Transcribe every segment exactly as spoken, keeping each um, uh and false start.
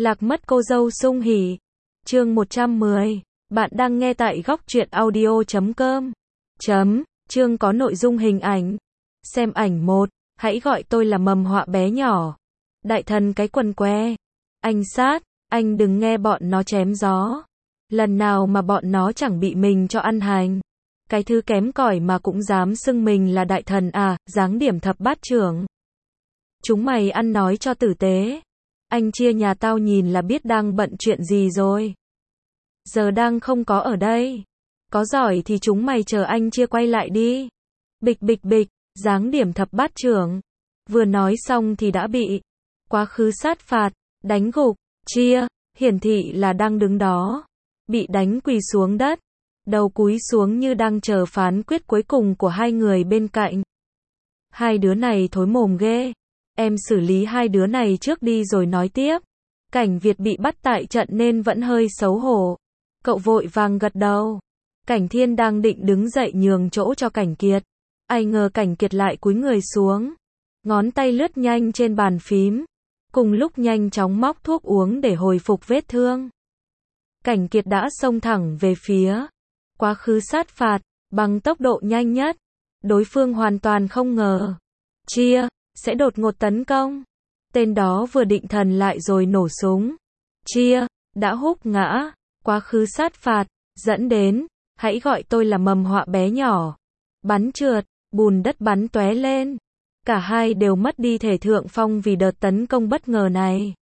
Lạc mất cô dâu sung hỉ. Chương một trăm mười. Bạn đang nghe tại góc truyện audio chấm com. Chấm. Chương có nội dung hình ảnh. Xem ảnh một. Hãy gọi tôi là mầm họa bé nhỏ. Đại thần cái quần que. Anh sát, anh đừng nghe bọn nó chém gió. Lần nào mà bọn nó chẳng bị mình cho ăn hành. Cái thứ kém cỏi mà cũng dám xưng mình là đại thần à, giáng điểm thập bát trưởng. Chúng mày ăn nói cho tử tế. Anh chia nhà tao nhìn là biết đang bận chuyện gì rồi. Giờ đang không có ở đây. Có giỏi thì chúng mày chờ anh chia quay lại đi. Bịch bịch bịch, giáng điểm thập bát trưởng. Vừa nói xong thì đã bị quá khứ sát phạt, đánh gục, chia, hiển thị là đang đứng đó. Bị đánh quỳ xuống đất. Đầu cúi xuống như đang chờ phán quyết cuối cùng của hai người bên cạnh. Hai đứa này thối mồm ghê. Em xử lý hai đứa này trước đi rồi nói tiếp. Cảnh Việt bị bắt tại trận nên vẫn hơi xấu hổ. Cậu vội vàng gật đầu. Cảnh Thiên đang định đứng dậy nhường chỗ cho Cảnh Kiệt. Ai ngờ Cảnh Kiệt lại cúi người xuống. Ngón tay lướt nhanh trên bàn phím. Cùng lúc nhanh chóng móc thuốc uống để hồi phục vết thương. Cảnh Kiệt đã xông thẳng về phía quá khứ sát phạt, bằng tốc độ nhanh nhất. Đối phương hoàn toàn không ngờ. Chia, sẽ đột ngột tấn công. Tên đó vừa định thần lại rồi nổ súng. Chia, đã húc ngã. Quá khứ sát phạt, dẫn đến, hãy gọi tôi là mầm họa bé nhỏ. Bắn trượt, bùn đất bắn tóe lên. Cả hai đều mất đi thể thượng phong vì đợt tấn công bất ngờ này.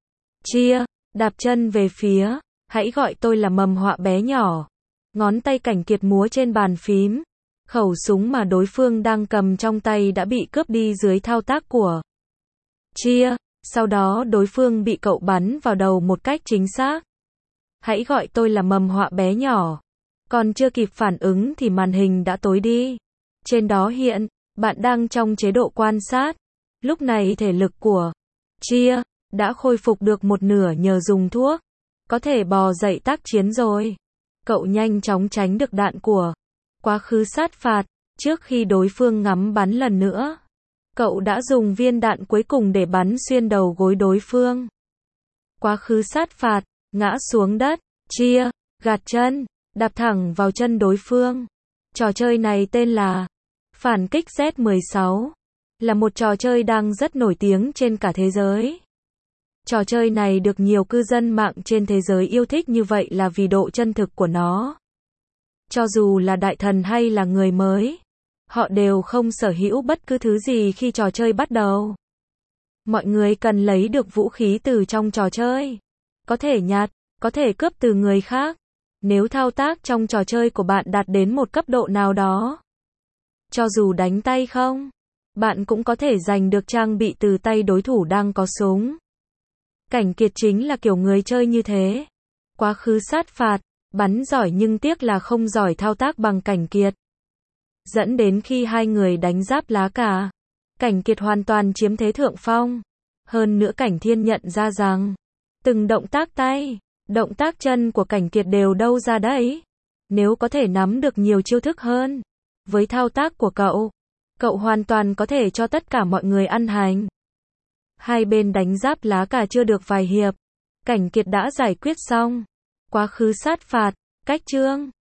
Chia, đạp chân về phía, hãy gọi tôi là mầm họa bé nhỏ. Ngón tay Cảnh Kiệt múa trên bàn phím. Khẩu súng mà đối phương đang cầm trong tay đã bị cướp đi dưới thao tác của Chia. Sau đó đối phương bị cậu bắn vào đầu một cách chính xác. Hãy gọi tôi là mầm họa bé nhỏ. Còn chưa kịp phản ứng thì màn hình đã tối đi. Trên đó hiện, bạn đang trong chế độ quan sát. Lúc này thể lực của Chia đã khôi phục được một nửa nhờ dùng thuốc. Có thể bò dậy tác chiến rồi. Cậu nhanh chóng tránh được đạn của quá khứ sát phạt. Trước khi đối phương ngắm bắn lần nữa, cậu đã dùng viên đạn cuối cùng để bắn xuyên đầu gối đối phương. Quá khứ sát phạt, ngã xuống đất. Chia, gạt chân, đạp thẳng vào chân đối phương. Trò chơi này tên là Phản kích Z mười sáu. Là một trò chơi đang rất nổi tiếng trên cả thế giới. Trò chơi này được nhiều cư dân mạng trên thế giới yêu thích như vậy là vì độ chân thực của nó. Cho dù là đại thần hay là người mới, họ đều không sở hữu bất cứ thứ gì khi trò chơi bắt đầu. Mọi người cần lấy được vũ khí từ trong trò chơi. Có thể nhặt, có thể cướp từ người khác. Nếu thao tác trong trò chơi của bạn đạt đến một cấp độ nào đó, cho dù đánh tay không, bạn cũng có thể giành được trang bị từ tay đối thủ đang có súng. Cảnh Kiệt chính là kiểu người chơi như thế. Quá khứ sát phạt, bắn giỏi nhưng tiếc là không giỏi thao tác bằng Cảnh Kiệt. Dẫn đến khi hai người đánh giáp lá cà, Cảnh Kiệt hoàn toàn chiếm thế thượng phong. Hơn nữa Cảnh Thiên nhận ra rằng, từng động tác tay, động tác chân của Cảnh Kiệt đều đâu ra đấy. Nếu có thể nắm được nhiều chiêu thức hơn, với thao tác của cậu, cậu hoàn toàn có thể cho tất cả mọi người ăn hành. Hai bên đánh giáp lá cà chưa được vài hiệp, Cảnh Kiệt đã giải quyết xong. Quá khứ sát phạt, cách chương.